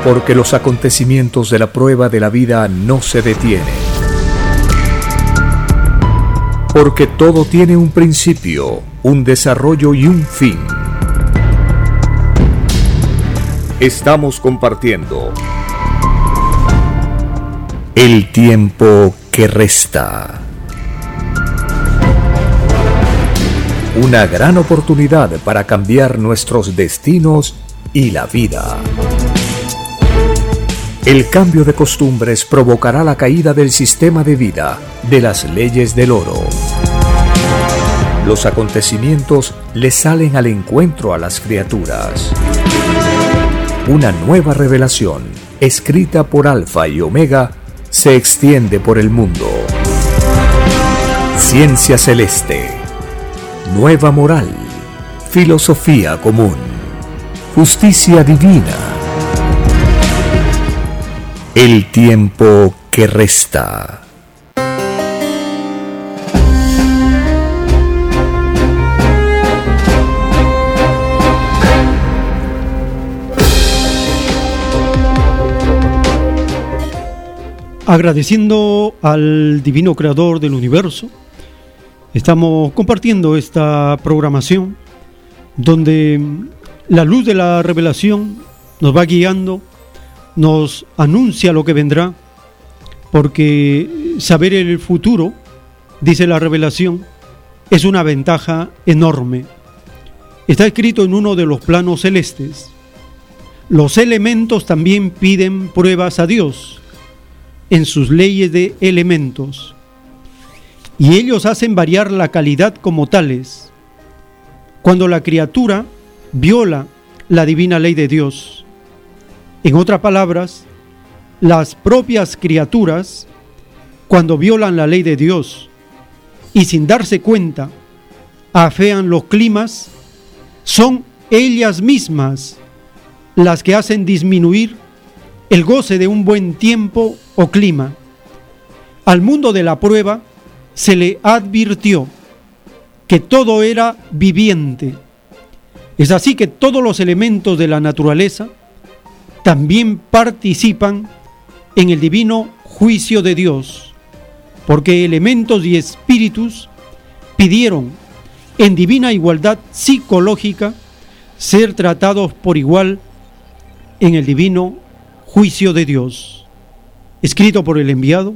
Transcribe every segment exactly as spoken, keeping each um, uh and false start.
Porque los acontecimientos de la prueba de la vida no se detienen. Porque todo tiene un principio, un desarrollo y un fin. Estamos compartiendo el tiempo que resta. Una gran oportunidad para cambiar nuestros destinos y la vida. El cambio de costumbres provocará la caída del sistema de vida, de las leyes del oro. Los acontecimientos le salen al encuentro a las criaturas. Una nueva revelación, escrita por Alfa y Omega, se extiende por el mundo. Ciencia celeste, nueva moral, filosofía común, justicia divina. El tiempo que resta. Agradeciendo al Divino Creador del Universo, estamos compartiendo esta programación donde la luz de la revelación nos va guiando, nos anuncia lo que vendrá, porque saber el futuro, dice la revelación, es una ventaja enorme. Está escrito en uno de los planos celestes. Los elementos también piden pruebas a Dios en sus leyes de elementos, y ellos hacen variar la calidad como tales. Cuando la criatura viola la divina ley de Dios, en otras palabras, las propias criaturas, cuando violan la ley de Dios y sin darse cuenta afean los climas, son ellas mismas las que hacen disminuir el goce de un buen tiempo o clima. Al mundo de la prueba se le advirtió que todo era viviente. Es así que todos los elementos de la naturaleza también participan en el divino juicio de Dios, porque elementos y espíritus pidieron en divina igualdad psicológica ser tratados por igual en el divino juicio de Dios, escrito por el enviado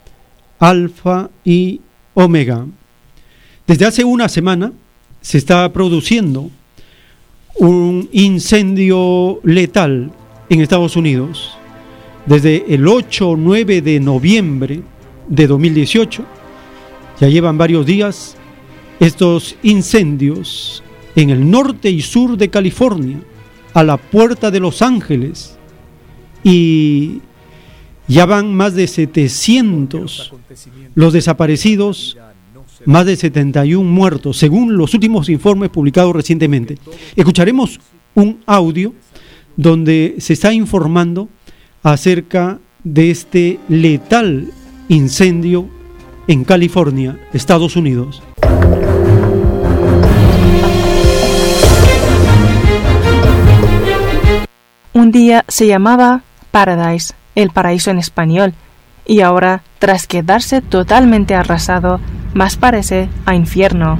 Alfa y Omega. Desde hace una semana se está produciendo un incendio letal en Estados Unidos. Desde el ocho o nueve de noviembre de dos mil dieciocho, ya llevan varios días estos incendios en el norte y sur de California, a la puerta de Los Ángeles, y ya van más de setecientos los desaparecidos, más de setenta y uno muertos, según los últimos informes publicados recientemente. Escucharemos un audio donde se está informando acerca de este letal incendio en California, Estados Unidos. Un día se llamaba Paradise, el paraíso en español, y ahora, tras quedarse totalmente arrasado, más parece a infierno.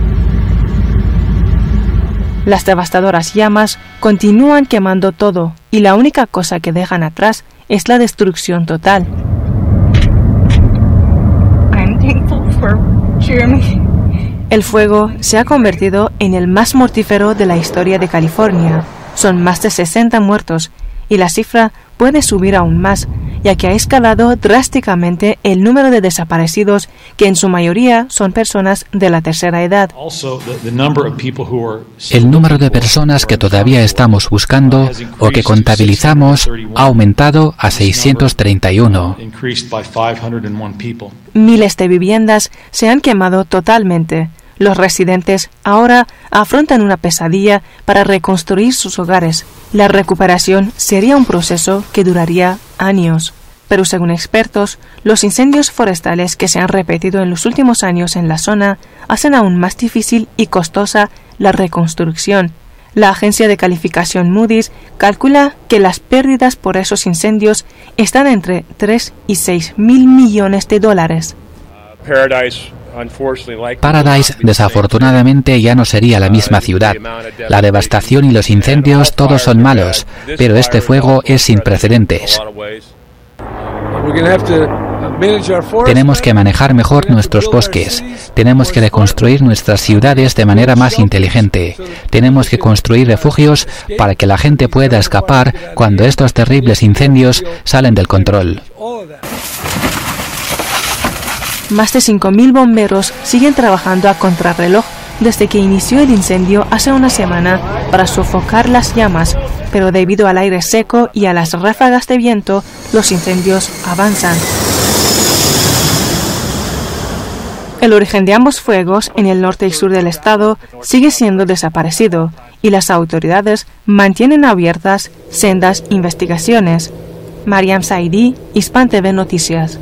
Las devastadoras llamas continúan quemando todo, y la única cosa que dejan atrás es la destrucción total. I'm thankful for Jeremy. El fuego se ha convertido en el más mortífero de la historia de California. Son más de sesenta muertos, y la cifra puede subir aún más, ya que ha escalado drásticamente el número de desaparecidos, que en su mayoría son personas de la tercera edad. El número de personas que todavía estamos buscando o que contabilizamos ha aumentado a seiscientos treinta y uno. Miles de viviendas se han quemado totalmente. Los residentes ahora afrontan una pesadilla para reconstruir sus hogares. La recuperación sería un proceso que duraría años. Pero según expertos, los incendios forestales que se han repetido en los últimos años en la zona hacen aún más difícil y costosa la reconstrucción. La agencia de calificación Moody's calcula que las pérdidas por esos incendios están entre tres y seis mil millones de dólares. Paradise desafortunadamente ya no sería la misma ciudad. La devastación y los incendios todos son malos, pero este fuego es sin precedentes. Tenemos que manejar mejor nuestros bosques. Tenemos que reconstruir nuestras ciudades de manera más inteligente. Tenemos que construir refugios para que la gente pueda escapar cuando estos terribles incendios salen del control. Más de cinco mil bomberos siguen trabajando a contrarreloj desde que inició el incendio hace una semana para sofocar las llamas, pero debido al aire seco y a las ráfagas de viento, los incendios avanzan. El origen de ambos fuegos, en el norte y sur del estado, sigue siendo desaparecido y las autoridades mantienen abiertas sendas investigaciones. Mariam Saidi, Hispan T V Noticias.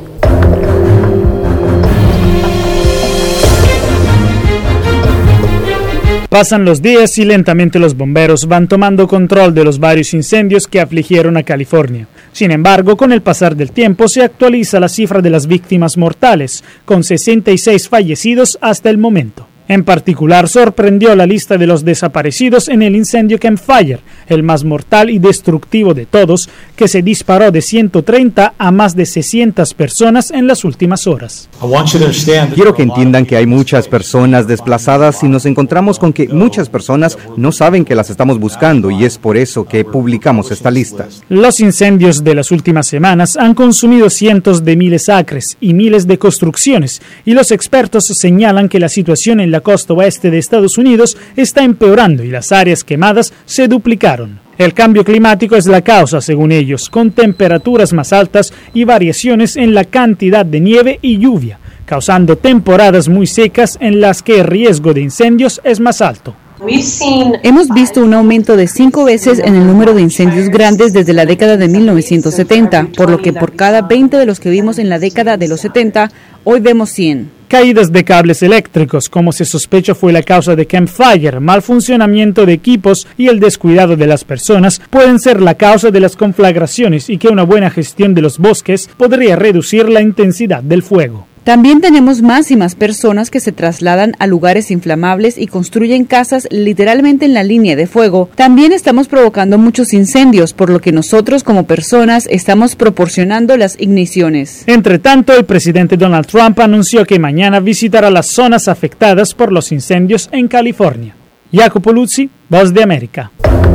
Pasan los días y lentamente los bomberos van tomando control de los varios incendios que afligieron a California. Sin embargo, con el pasar del tiempo se actualiza la cifra de las víctimas mortales, con sesenta y seis fallecidos hasta el momento. En particular, sorprendió la lista de los desaparecidos en el incendio Camp Fire, el más mortal y destructivo de todos, que se disparó de ciento treinta a más de seiscientas personas en las últimas horas. Quiero que entiendan que hay muchas personas desplazadas y nos encontramos con que muchas personas no saben que las estamos buscando y es por eso que publicamos esta lista. Los incendios de las últimas semanas han consumido cientos de miles de acres y miles de construcciones y los expertos señalan que la situación en la costa oeste de Estados Unidos está empeorando y las áreas quemadas se duplicaron. El cambio climático es la causa, según ellos, con temperaturas más altas y variaciones en la cantidad de nieve y lluvia, causando temporadas muy secas en las que el riesgo de incendios es más alto. Hemos visto un aumento de cinco veces en el número de incendios grandes desde la década de mil novecientos setenta, por lo que por cada veinte de los que vimos en la década de los setenta, hoy vemos cien. Caídas de cables eléctricos, como se sospecha fue la causa de Camp Fire, mal funcionamiento de equipos y el descuidado de las personas pueden ser la causa de las conflagraciones y que una buena gestión de los bosques podría reducir la intensidad del fuego. También tenemos más y más personas que se trasladan a lugares inflamables y construyen casas literalmente en la línea de fuego. También estamos provocando muchos incendios, por lo que nosotros como personas estamos proporcionando las igniciones. Entre tanto, el presidente Donald Trump anunció que mañana visitará las zonas afectadas por los incendios en California. Jacopo Luzzi, Voz de América.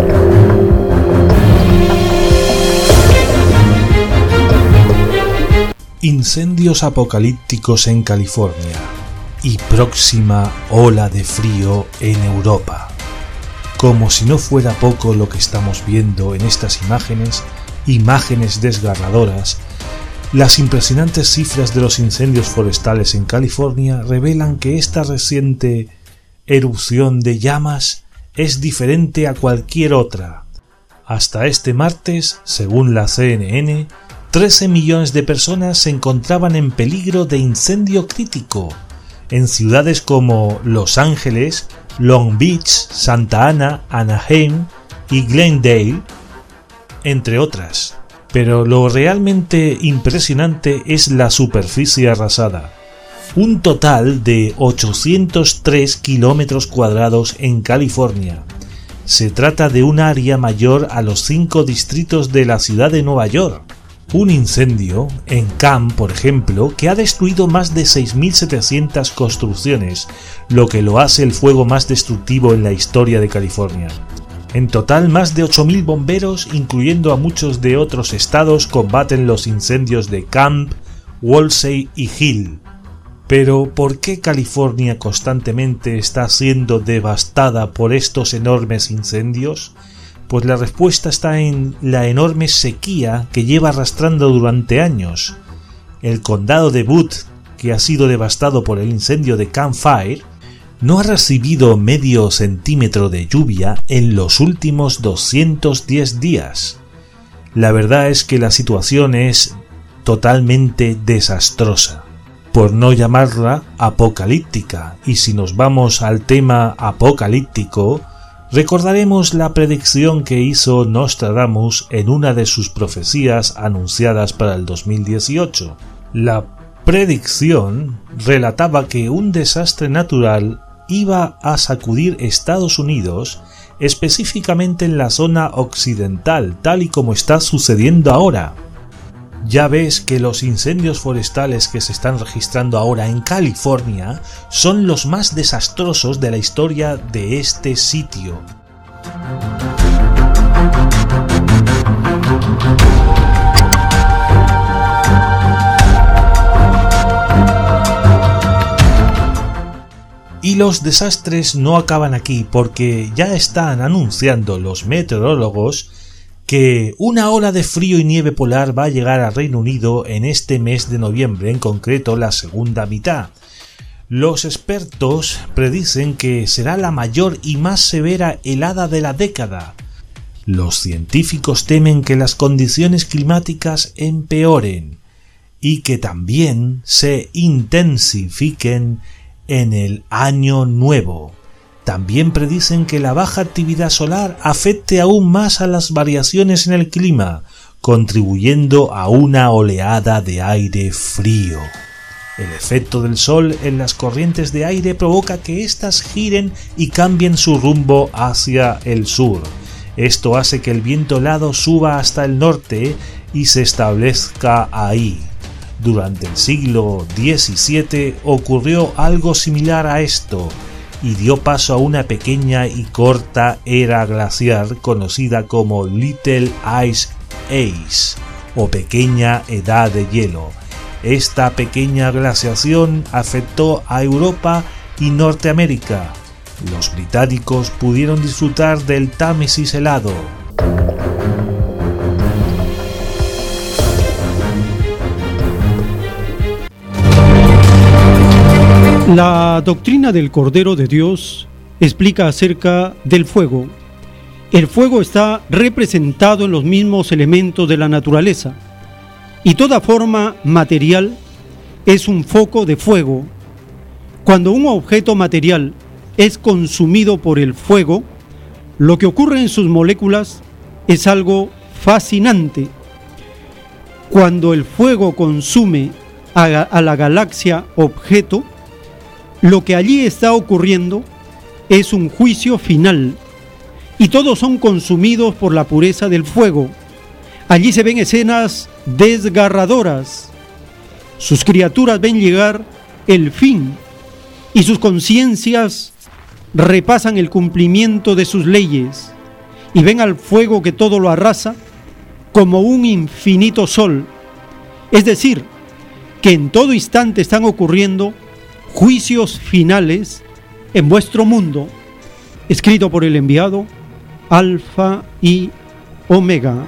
Incendios apocalípticos en California y próxima ola de frío en Europa. Como si no fuera poco lo que estamos viendo en estas imágenes, imágenes desgarradoras, las impresionantes cifras de los incendios forestales en California revelan que esta reciente erupción de llamas es diferente a cualquier otra. Hasta este martes, según la C N N, trece millones de personas se encontraban en peligro de incendio crítico en ciudades como Los Ángeles, Long Beach, Santa Ana, Anaheim y Glendale, entre otras. Pero lo realmente impresionante es la superficie arrasada. Un total de ochocientos tres kilómetros cuadrados en California. Se trata de un área mayor a los cinco distritos de la ciudad de Nueva York. Un incendio en Cannes, por ejemplo, que ha destruido más de seis mil setecientas construcciones, lo que lo hace el fuego más destructivo en la historia de California. En total, más de ocho mil bomberos, incluyendo a muchos de otros estados, combaten los incendios de Camp, Woolsey y Hill. Pero, ¿por qué California constantemente está siendo devastada por estos enormes incendios? Pues la respuesta está en la enorme sequía que lleva arrastrando durante años. El condado de Butte, que ha sido devastado por el incendio de Camp Fire, no ha recibido medio centímetro de lluvia en los últimos doscientos diez días. La verdad es que la situación es totalmente desastrosa, por no llamarla apocalíptica, y si nos vamos al tema apocalíptico, recordaremos la predicción que hizo Nostradamus en una de sus profecías anunciadas para el dos mil dieciocho. La predicción relataba que un desastre natural iba a sacudir Estados Unidos, específicamente en la zona occidental, tal y como está sucediendo ahora. Ya ves que los incendios forestales que se están registrando ahora en California son los más desastrosos de la historia de este sitio. Y los desastres no acaban aquí, porque ya están anunciando los meteorólogos que una ola de frío y nieve polar va a llegar al Reino Unido en este mes de noviembre, en concreto la segunda mitad. Los expertos predicen que será la mayor y más severa helada de la década. Los científicos temen que las condiciones climáticas empeoren y que también se intensifiquen en el año nuevo. También predicen que la baja actividad solar afecte aún más a las variaciones en el clima, contribuyendo a una oleada de aire frío. El efecto del sol en las corrientes de aire provoca que éstas giren y cambien su rumbo hacia el sur. Esto hace que el viento helado suba hasta el norte y se establezca ahí. Durante el siglo diecisiete ocurrió algo similar a esto, y dio paso a una pequeña y corta era glaciar conocida como Little Ice Age o Pequeña Edad de Hielo. Esta pequeña glaciación afectó a Europa y Norteamérica. Los británicos pudieron disfrutar del Támesis helado. La doctrina del Cordero de Dios explica acerca del fuego. El fuego está representado en los mismos elementos de la naturaleza, y toda forma material es un foco de fuego. Cuando un objeto material es consumido por el fuego, lo que ocurre en sus moléculas es algo fascinante. Cuando el fuego consume a, a la galaxia objeto, lo que allí está ocurriendo es un juicio final, y todos son consumidos por la pureza del fuego. Allí se ven escenas desgarradoras. Sus criaturas ven llegar el fin, y sus conciencias repasan el cumplimiento de sus leyes, y ven al fuego que todo lo arrasa como un infinito sol. Es decir, que en todo instante están ocurriendo juicios finales en vuestro mundo, escrito por el enviado Alfa y Omega.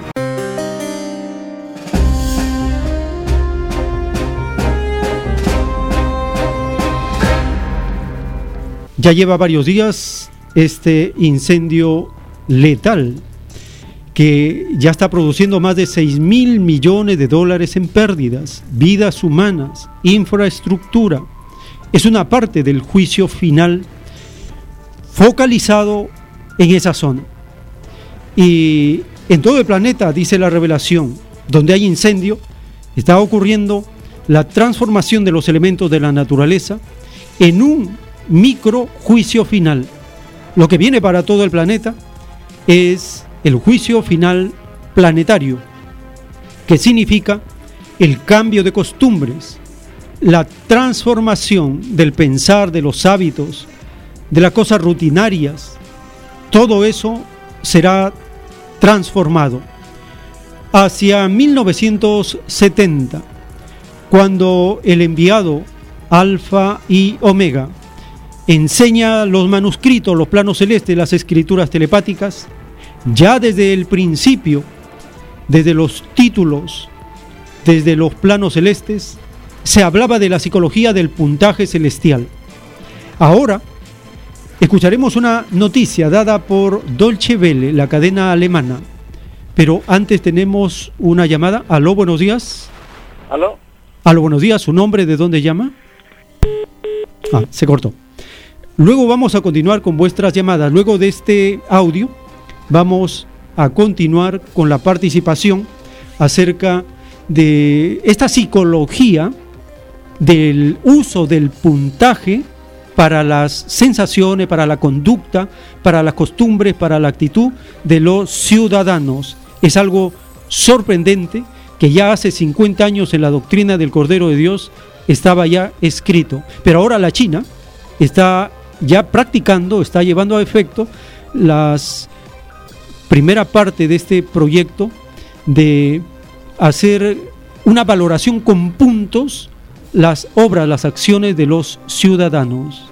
Ya lleva varios días este incendio letal que ya está produciendo más de seis mil millones de dólares en pérdidas, vidas humanas, infraestructura. Es una parte del juicio final focalizado en esa zona. Y en todo el planeta, dice la revelación, donde hay incendio, está ocurriendo la transformación de los elementos de la naturaleza en un micro juicio final. Lo que viene para todo el planeta es el juicio final planetario, que significa el cambio de costumbres, la transformación del pensar, de los hábitos, de las cosas rutinarias. Todo eso será transformado. Hacia mil novecientos setenta, cuando el enviado Alfa y Omega enseña los manuscritos, los planos celestes, las escrituras telepáticas, ya desde el principio, desde los títulos, desde los planos celestes, se hablaba de la psicología del puntaje celestial. Ahora escucharemos una noticia dada por Deutsche Welle, la cadena alemana. Pero antes tenemos una llamada. Aló, buenos días. Aló. Aló, buenos días. ¿Su nombre? ¿De dónde llama? Ah, se cortó. Luego vamos a continuar con vuestras llamadas. Luego de este audio vamos a continuar con la participación acerca de esta psicología del uso del puntaje para las sensaciones, para la conducta, para las costumbres, para la actitud de los ciudadanos. Es algo sorprendente que ya hace cincuenta años en la doctrina del Cordero de Dios estaba ya escrito, pero ahora la China está ya practicando, está llevando a efecto las primera parte de este proyecto de hacer una valoración con puntos las obras, las acciones de los ciudadanos.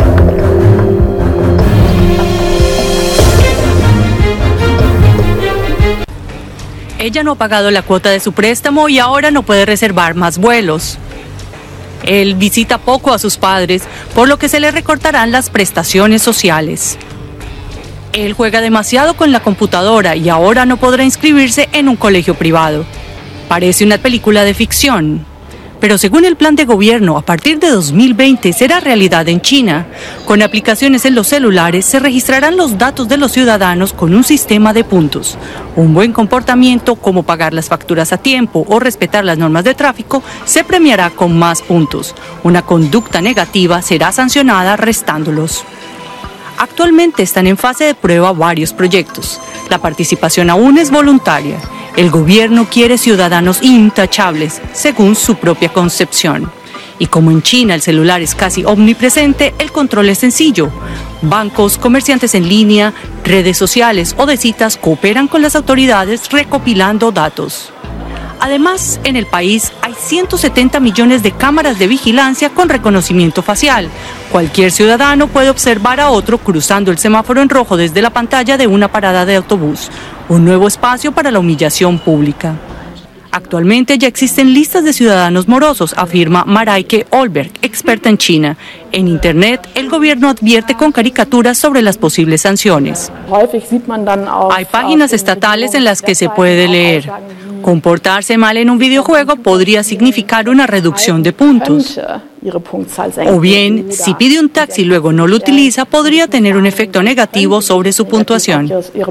Ella no ha pagado la cuota de su préstamo y ahora no puede reservar más vuelos. Él visita poco a sus padres, por lo que se le recortarán las prestaciones sociales. Él juega demasiado con la computadora y ahora no podrá inscribirse en un colegio privado. Parece una película de ficción. Pero según el plan de gobierno, a partir de dos mil veinte será realidad en China. Con aplicaciones en los celulares se registrarán los datos de los ciudadanos con un sistema de puntos. Un buen comportamiento, como pagar las facturas a tiempo o respetar las normas de tráfico, se premiará con más puntos. Una conducta negativa será sancionada restándolos. Actualmente están en fase de prueba varios proyectos. La participación aún es voluntaria. El gobierno quiere ciudadanos intachables, según su propia concepción. Y como en China el celular es casi omnipresente, el control es sencillo. Bancos, comerciantes en línea, redes sociales o de citas cooperan con las autoridades recopilando datos. Además, en el país hay ciento setenta millones de cámaras de vigilancia con reconocimiento facial. Cualquier ciudadano puede observar a otro cruzando el semáforo en rojo desde la pantalla de una parada de autobús. Un nuevo espacio para la humillación pública. Actualmente ya existen listas de ciudadanos morosos, afirma Mareike Olberg, experta en China. En Internet, el gobierno advierte con caricaturas sobre las posibles sanciones. Hay páginas estatales en las que se puede leer: comportarse mal en un videojuego podría significar una reducción de puntos. O bien, si pide un taxi y luego no lo utiliza, podría tener un efecto negativo sobre su puntuación.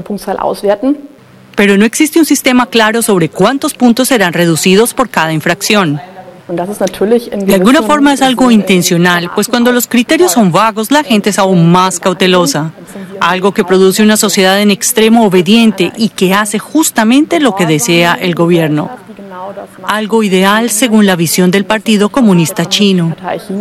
Pero no existe un sistema claro sobre cuántos puntos serán reducidos por cada infracción. De alguna forma es algo intencional, pues cuando los criterios son vagos, la gente es aún más cautelosa. Algo que produce una sociedad en extremo obediente y que hace justamente lo que desea el gobierno. Algo ideal según la visión del Partido Comunista Chino.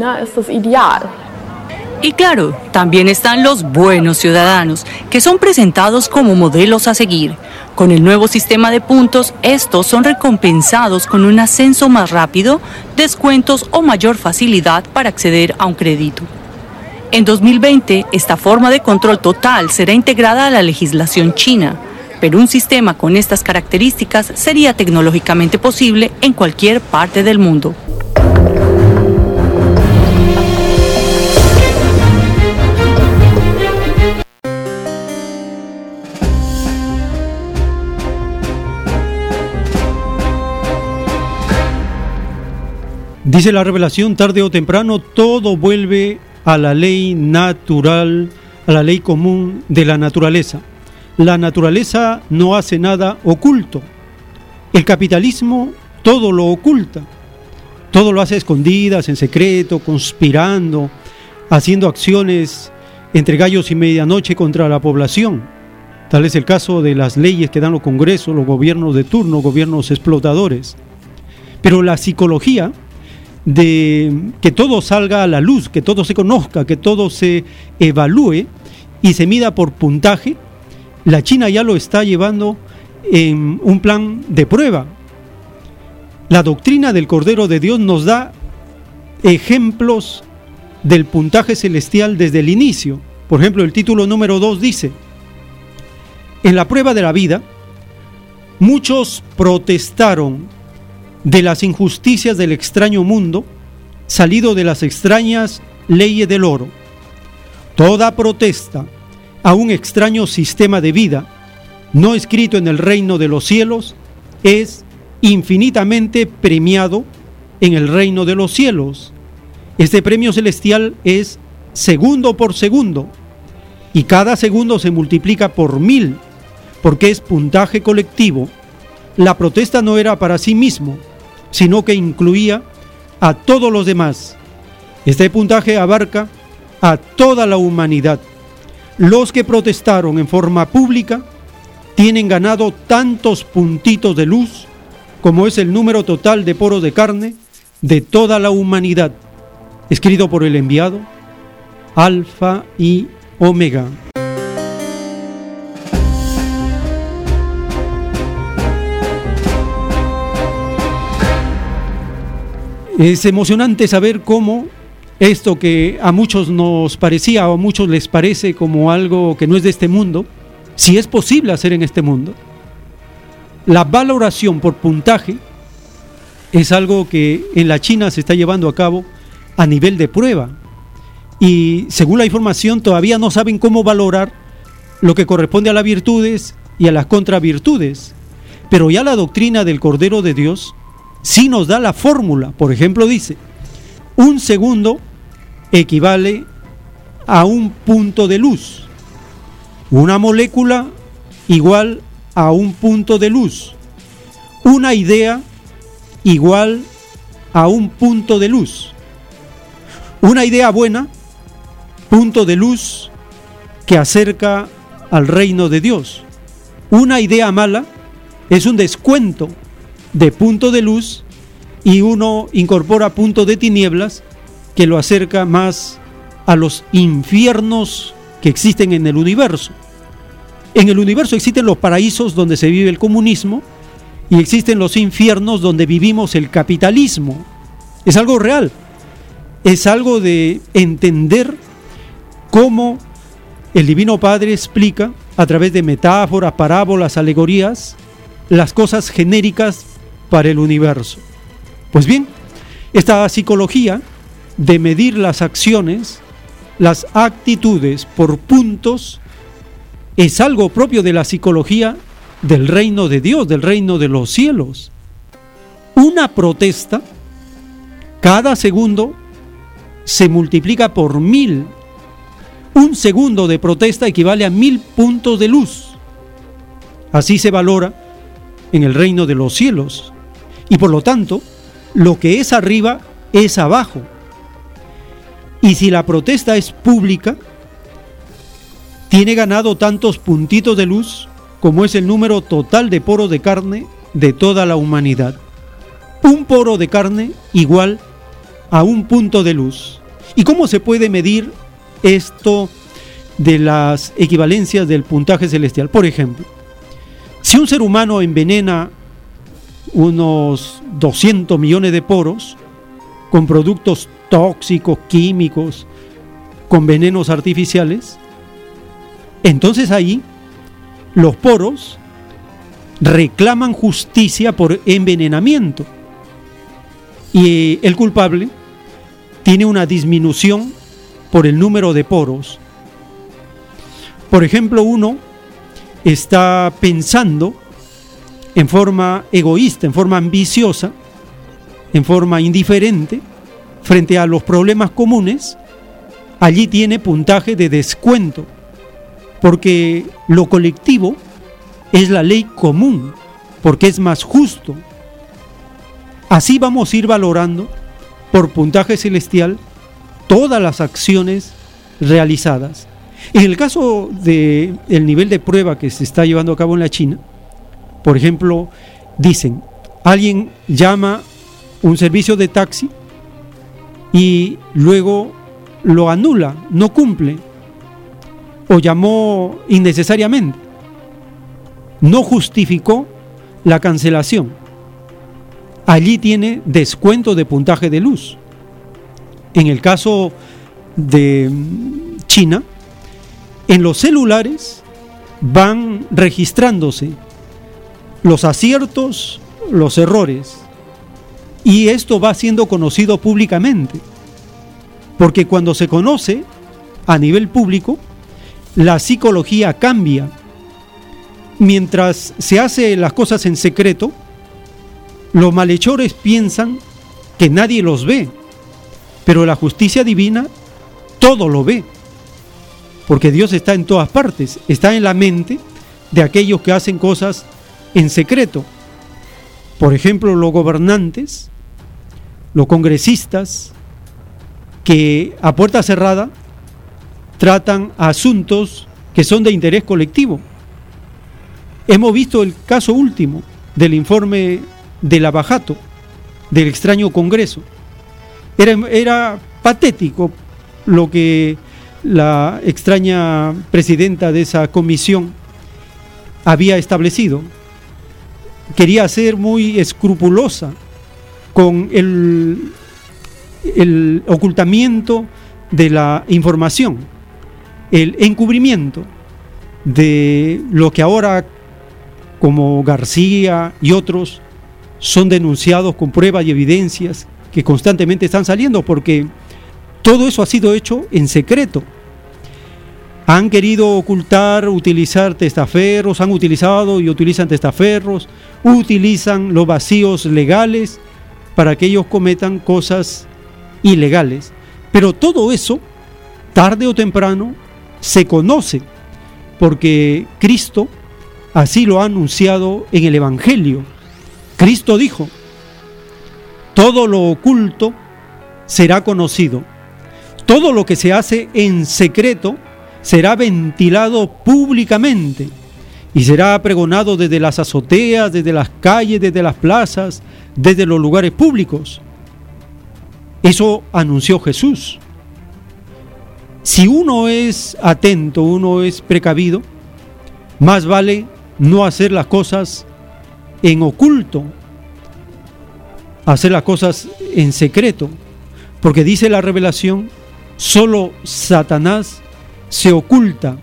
Y claro, también están los buenos ciudadanos, que son presentados como modelos a seguir. Con el nuevo sistema de puntos, estos son recompensados con un ascenso más rápido, descuentos o mayor facilidad para acceder a un crédito. En dos mil veinte, esta forma de control total será integrada a la legislación china, pero un sistema con estas características sería tecnológicamente posible en cualquier parte del mundo. Dice la revelación, tarde o temprano todo vuelve a la ley natural, a la ley común de la naturaleza. La naturaleza no hace nada oculto. El capitalismo todo lo oculta. Todo lo hace a escondidas, en secreto, conspirando, haciendo acciones entre gallos y medianoche contra la población. Tal es el caso de las leyes que dan los congresos, los gobiernos de turno, gobiernos explotadores. Pero la psicología de que todo salga a la luz, que todo se conozca, que todo se evalúe y se mida por puntaje, la China ya lo está llevando en un plan de prueba. La doctrina del Cordero de Dios nos da ejemplos del puntaje celestial desde el inicio. Por ejemplo, el título número dos dice: en la prueba de la vida, muchos protestaron de las injusticias del extraño mundo, salido de las extrañas leyes del oro. Toda protesta a un extraño sistema de vida, no escrito en el reino de los cielos, es infinitamente premiado en el reino de los cielos. Este premio celestial es segundo por segundo, y cada segundo se multiplica por mil, porque es puntaje colectivo. La protesta no era para sí mismo, sino que incluía a todos los demás. Este puntaje abarca a toda la humanidad. Los que protestaron en forma pública tienen ganado tantos puntitos de luz como es el número total de poros de carne de toda la humanidad. Escrito por el enviado Alfa y Omega. Es emocionante saber cómo esto que a muchos nos parecía o a muchos les parece como algo que no es de este mundo, si es posible hacer en este mundo. La valoración por puntaje es algo que en la China se está llevando a cabo a nivel de prueba, y según la información todavía no saben cómo valorar lo que corresponde a las virtudes y a las contravirtudes, pero ya la doctrina del Cordero de Dios sí nos da la fórmula. Por ejemplo, dice: un segundo equivale a un punto de luz, una molécula igual a un punto de luz, una idea igual a un punto de luz. Una idea buena, punto de luz que acerca al reino de Dios. Una idea mala es un descuento de punto de luz, y uno incorpora punto de tinieblas que lo acerca más a los infiernos que existen en el universo. En el universo existen los paraísos donde se vive el comunismo, y existen los infiernos donde vivimos el capitalismo. Es algo real, es algo de entender cómo el Divino Padre explica a través de metáforas, parábolas, alegorías, las cosas genéricas para el universo. Pues bien, esta psicología de medir las acciones, las actitudes por puntos, es algo propio de la psicología del reino de Dios, del reino de los cielos. Una protesta, cada segundo se multiplica por mil. Un segundo de protesta equivale a mil puntos de luz. Así se valora en el reino de los cielos. Y por lo tanto, lo que es arriba es abajo. Y si la protesta es pública, tiene ganado tantos puntitos de luz como es el número total de poros de carne de toda la humanidad. Un poro de carne igual a un punto de luz. ¿Y cómo se puede medir esto de las equivalencias del puntaje celestial? Por ejemplo, si un ser humano envenena unos doscientos millones de poros con productos tóxicos, químicos, con venenos artificiales, entonces ahí los poros reclaman justicia por envenenamiento, y el culpable tiene una disminución por el número de poros. Por ejemplo, uno está pensando en forma egoísta, en forma ambiciosa, en forma indiferente frente a los problemas comunes, allí tiene puntaje de descuento, porque lo colectivo es la ley común, porque es más justo. Así vamos a ir valorando por puntaje celestial todas las acciones realizadas. En el caso del nivel de prueba que se está llevando a cabo en la China, por ejemplo, dicen, alguien llama un servicio de taxi y luego lo anula, no cumple, o llamó innecesariamente, no justificó la cancelación. Allí tiene descuento de puntaje de luz. En el caso de China, en los celulares van registrándose los aciertos, los errores, y esto va siendo conocido públicamente, porque cuando se conoce a nivel público, la psicología cambia. Mientras se hace las cosas en secreto, los malhechores piensan que nadie los ve, pero la justicia divina todo lo ve, porque Dios está en todas partes, está en la mente de aquellos que hacen cosas en secreto. Por ejemplo, los gobernantes, los congresistas, que a puerta cerrada tratan asuntos que son de interés colectivo. Hemos visto el caso último del informe de Lavajato, del extraño Congreso. Era, era patético lo que la extraña presidenta de esa comisión había establecido. Quería ser muy escrupulosa con el, el ocultamiento de la información, el encubrimiento de lo que ahora, como García y otros, son denunciados con pruebas y evidencias que constantemente están saliendo, porque todo eso ha sido hecho en secreto. Han querido ocultar, utilizar testaferros, han utilizado y utilizan testaferros, utilizan los vacíos legales para que ellos cometan cosas ilegales. Pero todo eso, tarde o temprano, se conoce, porque Cristo así lo ha anunciado en el Evangelio. Cristo dijo: todo lo oculto será conocido, todo lo que se hace en secreto será ventilado públicamente y será pregonado desde las azoteas, desde las calles, desde las plazas, desde los lugares públicos. Eso anunció Jesús. Si uno es atento, uno es precavido, más vale no hacer las cosas en oculto, hacer las cosas en secreto, porque dice la revelación, solo Satanás se oculta.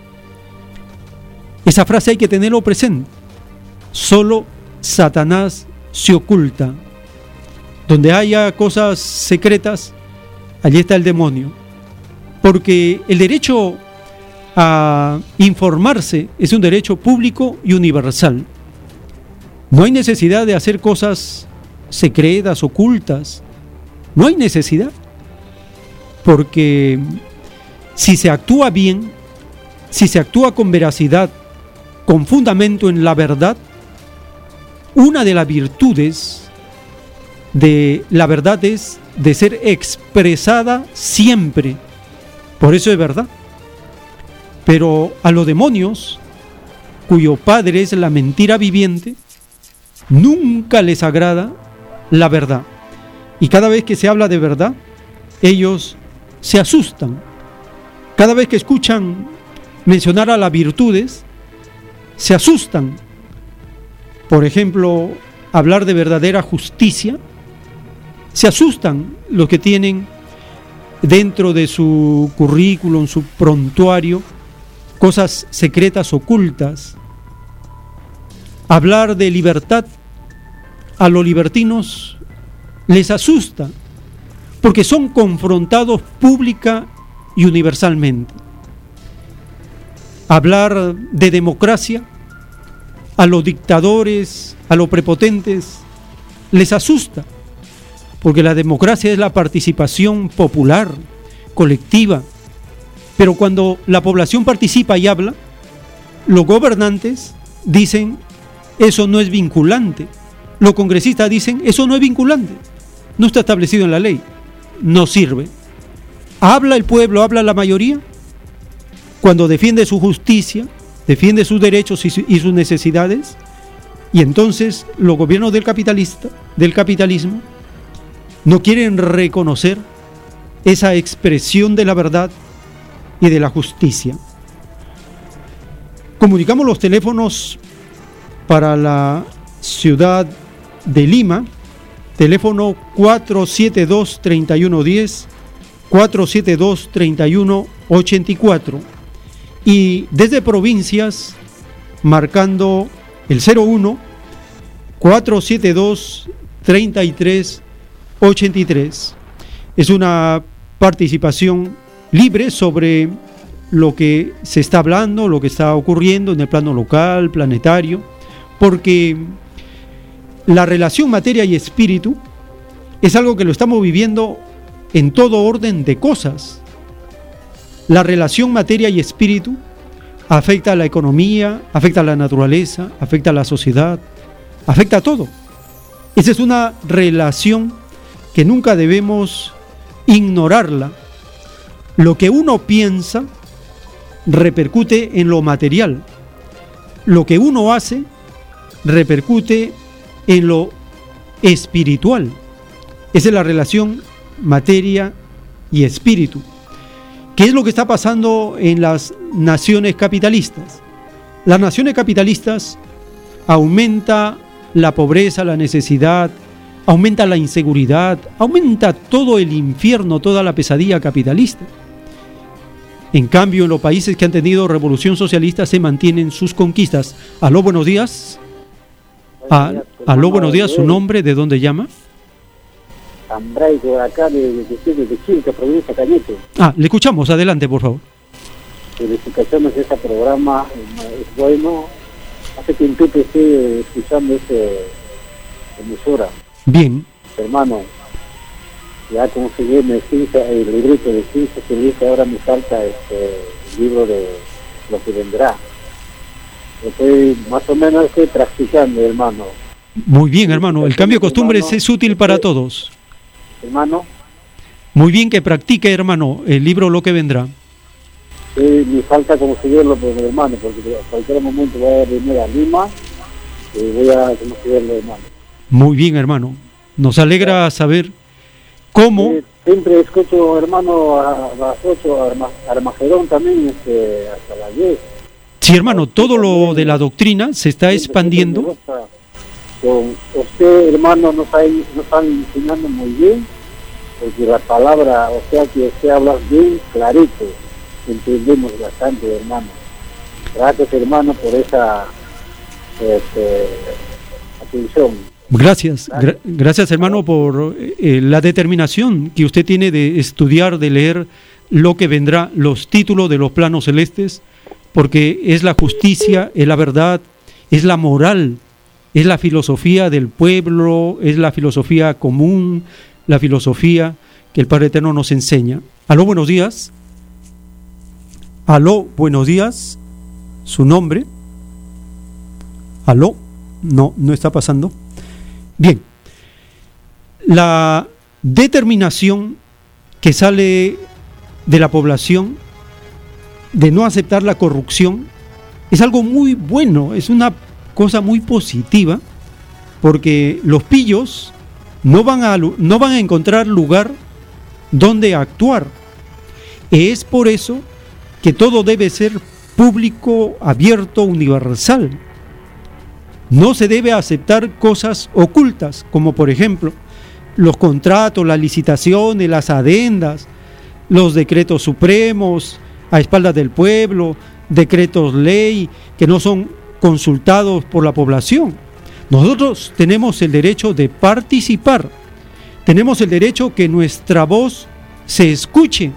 Esa frase hay que tenerlo presente. Solo Satanás se oculta. Donde haya cosas secretas, allí está el demonio. Porque el derecho a informarse es un derecho público y universal. No hay necesidad de hacer cosas secretas, ocultas. No hay necesidad. Porque si se actúa bien, si se actúa con veracidad, con fundamento en la verdad, una de las virtudes de la verdad es de ser expresada siempre. Por eso es verdad. Pero a los demonios, cuyo padre es la mentira viviente, nunca les agrada la verdad. Y cada vez que se habla de verdad, ellos se asustan. Cada vez que escuchan mencionar a las virtudes, se asustan. Por ejemplo, hablar de verdadera justicia, se asustan los que tienen dentro de su currículum, su prontuario, cosas secretas, ocultas. Hablar de libertad a los libertinos les asusta, porque son confrontados pública y universalmente. Hablar de democracia a los dictadores, a los prepotentes, les asusta, porque la democracia es la participación popular, colectiva. Pero cuando la población participa y habla, los gobernantes dicen, eso no es vinculante. Los congresistas dicen, eso no es vinculante. No está establecido en la ley. No sirve. ¿Habla el pueblo, habla la mayoría? Cuando defiende su justicia, defiende sus derechos y, su, y sus necesidades, y entonces los gobiernos del capitalista, del capitalismo, no quieren reconocer esa expresión de la verdad y de la justicia. Comunicamos los teléfonos para la ciudad de Lima, teléfono cuatro siete dos, tres uno uno cero, cuatro siete dos, tres uno ocho cuatro, y desde provincias marcando el cero uno, cuatro siete dos, tres tres ocho tres. Es una participación libre sobre lo que se está hablando, lo que está ocurriendo en el plano local, planetario, porque la relación materia y espíritu es algo que lo estamos viviendo en todo orden de cosas. la relación materia y espíritu afecta a la economía, afecta a la naturaleza, afecta a la sociedad, afecta a todo. Esa es una relación que nunca debemos ignorarla. Lo que uno piensa repercute en lo material. Lo que uno hace repercute en lo espiritual. Esa es la relación materia y espíritu. ¿Qué es lo que está pasando en las naciones capitalistas? Las naciones capitalistas aumenta la pobreza, la necesidad, aumenta la inseguridad, aumenta todo el infierno, toda la pesadilla capitalista. En cambio, en los países que han tenido revolución socialista se mantienen sus conquistas. Aló, buenos días. Ah, aló, buenos días. ¿Su nombre? ¿De dónde llama? Ambraico, acá de, de, de, de Chilca, provincia de Cañete. Ah, le escuchamos. Adelante, por favor. Felicitaciones de este programa. Es bueno. Hace tiempo que estoy escuchando este emisora. Bien. Hermano, ya conseguí mi ciencia, el librito de ciencia que dice, ahora me falta este libro de lo que vendrá. Estoy más o menos estoy practicando, hermano. Muy bien, hermano. El cambio de costumbres es útil para todos. Hermano. Muy bien que practique, hermano, el libro Lo que vendrá. Sí, me falta conseguirlo, pues, hermano, porque a cualquier momento voy a venir a Lima y voy a conseguirlo, hermano. Muy bien, hermano. Nos alegra saber cómo... Sí, siempre escucho, hermano, a las ocho, Armagedón también, este, hasta las diez. Sí, hermano, todo lo de la doctrina se está expandiendo. Con usted, hermano, nos está, nos están enseñando muy bien, porque la palabra, o sea, que usted habla bien clarito, entendemos bastante, hermano. Gracias, hermano, por esa este, atención. Gracias, gra- gracias, hermano, por eh, la determinación que usted tiene de estudiar, de leer lo que vendrá, los títulos de los planos celestes, porque es la justicia, es la verdad, es la moral, es la filosofía del pueblo, es la filosofía común, la filosofía que el Padre Eterno nos enseña. Aló, buenos días. Aló, buenos días. ¿Su nombre? Aló, no, no está pasando. Bien, la determinación que sale de la población de no aceptar la corrupción es algo muy bueno, es una cosa muy positiva, porque los pillos no van a, no van a encontrar lugar donde actuar. Es por eso que todo debe ser público, abierto, universal. No se debe aceptar cosas ocultas, como por ejemplo los contratos, las licitaciones, las adendas, los decretos supremos a espaldas del pueblo, decretos ley que no son consultados por la población. Nosotros tenemos el derecho de participar, tenemos el derecho que nuestra voz se escuche,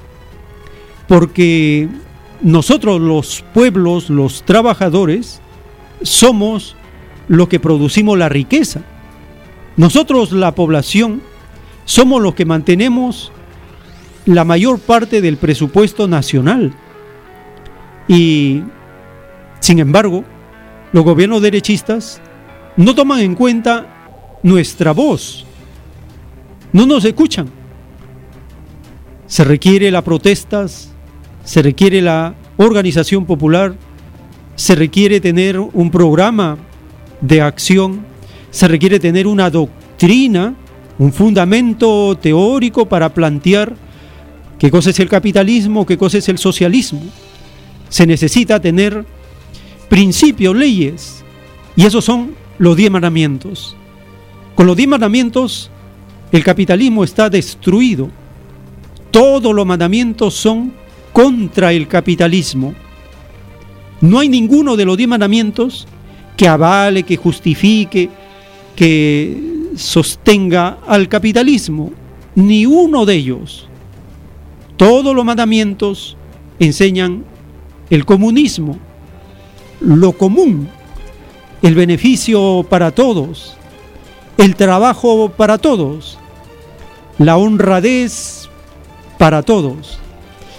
porque nosotros los pueblos, los trabajadores, somos los que producimos la riqueza. Nosotros, la población, somos los que mantenemos la mayor parte del presupuesto nacional. Y, sin embargo, los gobiernos derechistas no toman en cuenta nuestra voz, no nos escuchan. Se requiere las protestas, se requiere la organización popular, se requiere tener un programa de acción, se requiere tener una doctrina, un fundamento teórico para plantear qué cosa es el capitalismo, qué cosa es el socialismo. Se necesita tener principios, leyes, y esos son los diez mandamientos. Con los diez mandamientos el capitalismo está destruido. Todos los mandamientos son contra el capitalismo. No hay ninguno de los diez mandamientos que avale, que justifique, que sostenga al capitalismo. Ni uno de ellos. Todos los mandamientos enseñan el comunismo, lo común, el beneficio para todos, el trabajo para todos, la honradez para todos.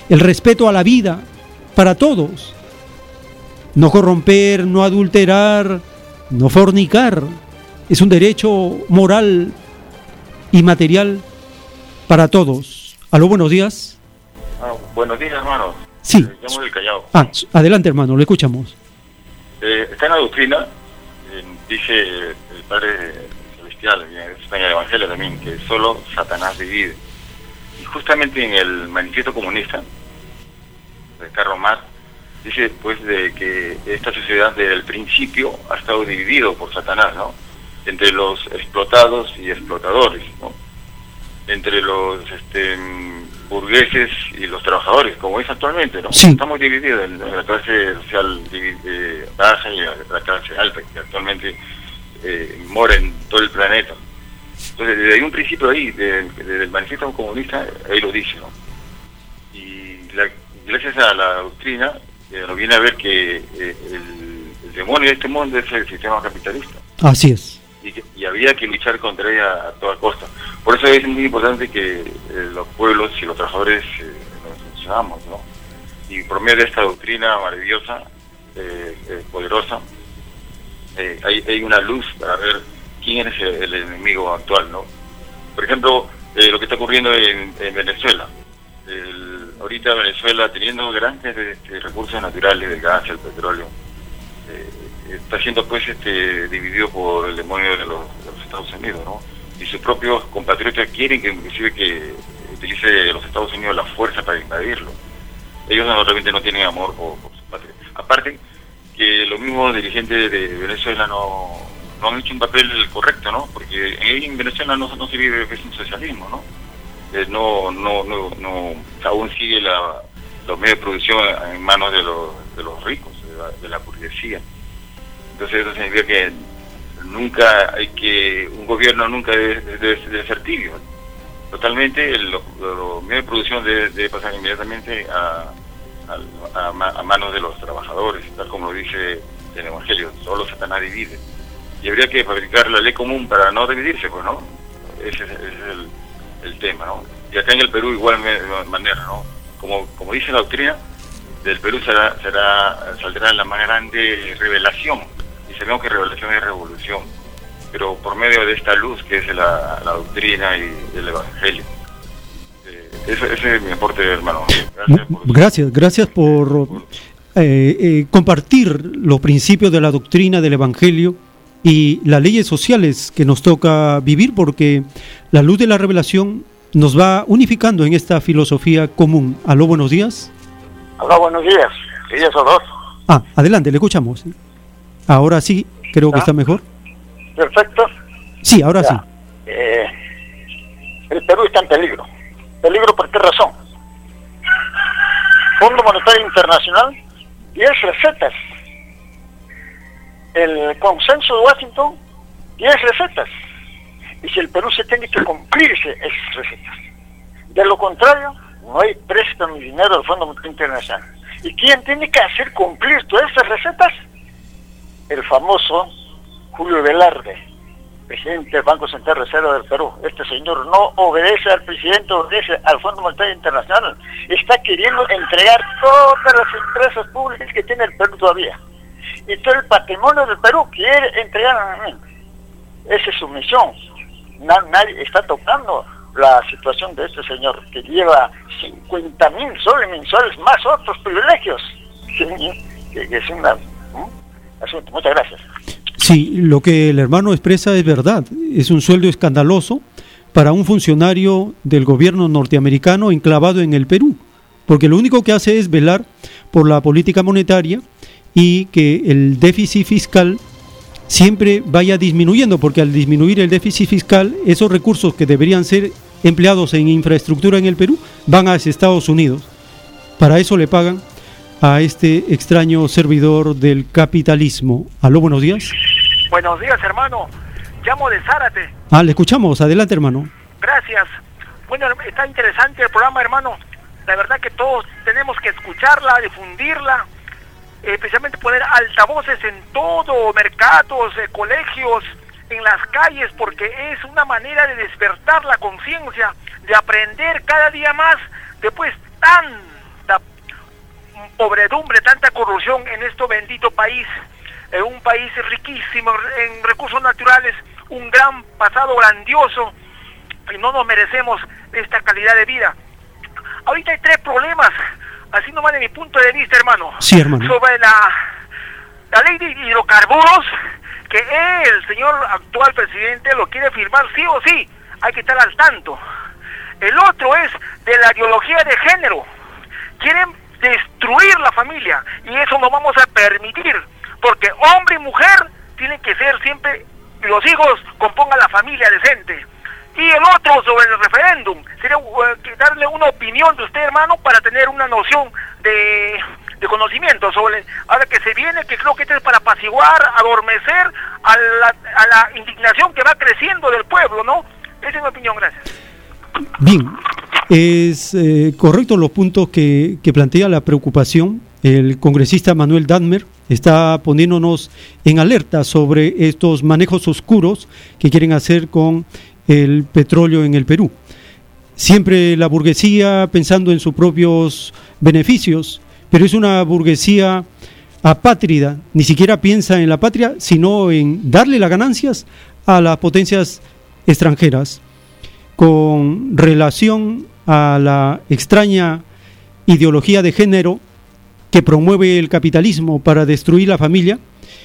el respeto a la vida para todos. No corromper, no adulterar, no fornicar. Es un derecho moral y material para todos. Aló, buenos días. Ah, buenos días, hermano. Sí. Eh, llamo del Callao. Ah, adelante, hermano, lo escuchamos. Eh, está en la doctrina, eh, dice el Padre Celestial, está en el Evangelio también, que solo Satanás divide. Y justamente en el Manifiesto Comunista de Karl Marx dice pues de que esta sociedad desde el principio ha estado dividido por Satanás, ¿no? Entre los explotados y explotadores, ¿no? Entre los este, burgueses y los trabajadores, como es actualmente, ¿no? Sí. Estamos divididos en, en la clase social eh, baja y la, la clase alta, que actualmente eh, mora en todo el planeta. Entonces, desde un principio ahí, desde de, el manifiesto comunista, ahí lo dice, ¿no? Y la, gracias a la doctrina, eh, nos viene a ver que eh, el, el demonio de este mundo es el sistema capitalista. Así es. Y, que, y había que luchar contra ella a toda costa. Por eso es muy importante que eh, los pueblos y los trabajadores eh, nos unamos, ¿no? Y por medio de esta doctrina maravillosa, eh, eh, poderosa, eh, hay, hay una luz para ver quién es el, el enemigo actual, ¿no? Por ejemplo, eh, lo que está ocurriendo en, en Venezuela. El, ahorita Venezuela, teniendo grandes este, recursos naturales, el gas, el petróleo, eh, está siendo pues este dividido por el demonio de los, de los Estados Unidos, ¿no? Y sus propios compatriotas quieren que inclusive que utilice los Estados Unidos la fuerza para invadirlo. Ellos no, realmente no tienen amor por, por su patria. Aparte que los mismos dirigentes de Venezuela no, no han hecho un papel correcto, ¿no? Porque en, en Venezuela no, no se vive es un socialismo, ¿no? Eh, no, no, no, no, aún sigue la, los medios de producción en manos de los, de los ricos, de la, de la burguesía. Entonces eso significa que nunca hay que, un gobierno nunca debe, debe, debe ser tibio. Totalmente el, los, los medios de producción debe, debe pasar inmediatamente a, a, a, a manos de los trabajadores, tal como lo dice el Evangelio, solo Satanás divide. Y habría que fabricar la ley común para no dividirse, pues, ¿no? Ese es, ese es el, el tema, ¿no? Y acá en el Perú igual manera, ¿no? Como, como dice la doctrina, del Perú será, será saldrá la más grande revelación. Y sabemos que revelación es revolución, pero por medio de esta luz que es la, la doctrina y el Evangelio. Eh, ese, ese es mi aporte, hermano. Gracias, por, gracias, gracias por eh, eh, compartir los principios de la doctrina del Evangelio y las leyes sociales que nos toca vivir, porque la luz de la revelación nos va unificando en esta filosofía común. Aló, buenos días. Aló, buenos días. Días o dos. Ah, adelante, le escuchamos. Ahora sí, creo que ¿Ah? está mejor. Perfecto. Sí, ahora ya. sí. Eh, el Perú está en peligro. ¿Peligro por qué razón? Fondo Monetario Internacional, diez recetas. El consenso de Washington, diez recetas. Y si el Perú se tiene que cumplirse esas recetas. De lo contrario, no hay préstamo ni dinero del Fondo Monetario Internacional. ¿Y quién tiene que hacer cumplir todas esas recetas? El famoso Julio Velarde, presidente del Banco Central Reserva del Perú. Este señor no obedece al presidente, obedece al Fondo Monetario Internacional. Está queriendo entregar todas las empresas públicas que tiene el Perú todavía. Y todo el patrimonio del Perú quiere entregar a mí. Esa es su misión. Nadie está tocando la situación de este señor, que lleva cincuenta mil soles mensuales más otros privilegios. Que, que es una... ¿eh? asunto. Muchas gracias. Sí, lo que el hermano expresa es verdad. Es un sueldo escandaloso para un funcionario del gobierno norteamericano enclavado en el Perú, porque lo único que hace es velar por la política monetaria y que el déficit fiscal siempre vaya disminuyendo, porque al disminuir el déficit fiscal, esos recursos que deberían ser empleados en infraestructura en el Perú van hacia Estados Unidos. Para eso le pagan a este extraño servidor del capitalismo. Aló, buenos días. Buenos días, hermano. Llamo de Zárate. Ah, le escuchamos. Adelante, hermano. Gracias. Bueno, está interesante el programa, hermano. La verdad que todos tenemos que escucharla, difundirla, eh, especialmente poner altavoces en todo, mercados, eh, colegios, en las calles, porque es una manera de despertar la conciencia, de aprender cada día más, después tan pobredumbre, tanta corrupción en este bendito país, en un país riquísimo en recursos naturales, un gran pasado grandioso, y no nos merecemos esta calidad de vida. Ahorita hay tres problemas, así nomás de mi punto de vista, hermano. Sí, hermano. Sobre la, la ley de hidrocarburos, que el señor actual presidente lo quiere firmar sí o sí, hay que estar al tanto. El otro es de la ideología de género. Quieren destruir la familia y eso no vamos a permitir, porque hombre y mujer tienen que ser siempre, los hijos compongan la familia decente. Y el otro sobre el referéndum, sería uh, darle una opinión de usted, hermano, para tener una noción de, de conocimiento sobre, ahora que se viene, que creo que esto es para apaciguar, adormecer a la, a la indignación que va creciendo del pueblo, ¿no? Esa es mi opinión, gracias. Bien, es eh, correcto los puntos que, que plantea la preocupación. El congresista Manuel Dadmer está poniéndonos en alerta sobre estos manejos oscuros que quieren hacer con el petróleo en el Perú. Siempre la burguesía pensando en sus propios beneficios, pero es una burguesía apátrida, ni siquiera piensa en la patria, sino en darle las ganancias a las potencias extranjeras. Con relación a la extraña ideología de género que promueve el capitalismo para destruir la familia,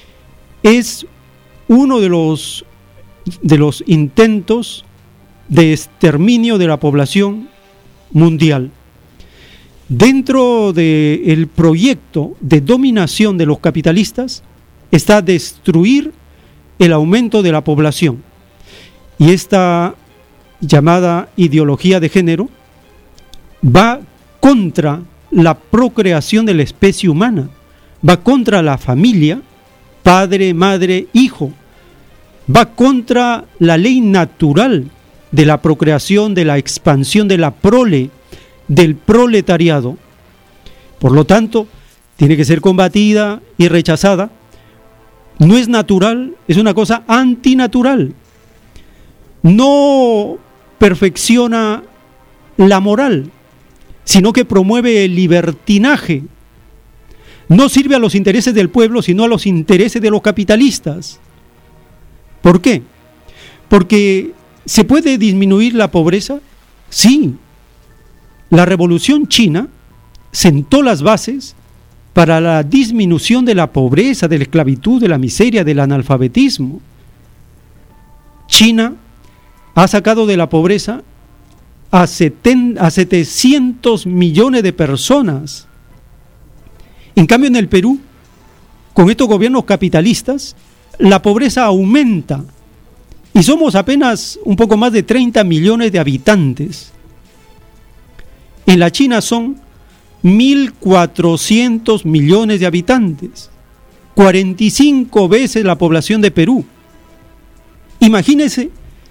es uno de los de los intentos de exterminio de la población mundial. Dentro del proyecto de dominación de los capitalistas está destruir el aumento de la población. Y esta llamada ideología de género va contra la procreación de la especie humana, va contra la familia, padre, madre, hijo, va contra la ley natural de la procreación, de la expansión de la prole, del proletariado. Por lo tanto, tiene que ser combatida y rechazada. No es natural, es una cosa antinatural. No perfecciona la moral, sino que promueve el libertinaje. No sirve a los intereses del pueblo, sino a los intereses de los capitalistas. ¿Por qué? Porque ¿se puede disminuir la pobreza? Sí. La Revolución China sentó las bases para la disminución de la pobreza, de la esclavitud, de la miseria, del analfabetismo. China ha sacado de la pobreza a, seten, a setecientos millones de personas. En cambio, en el Perú, con estos gobiernos capitalistas, la pobreza aumenta y somos apenas un poco más de treinta millones de habitantes. En la China son mil cuatrocientos millones de habitantes, cuarenta y cinco veces la población de Perú. Imagínense,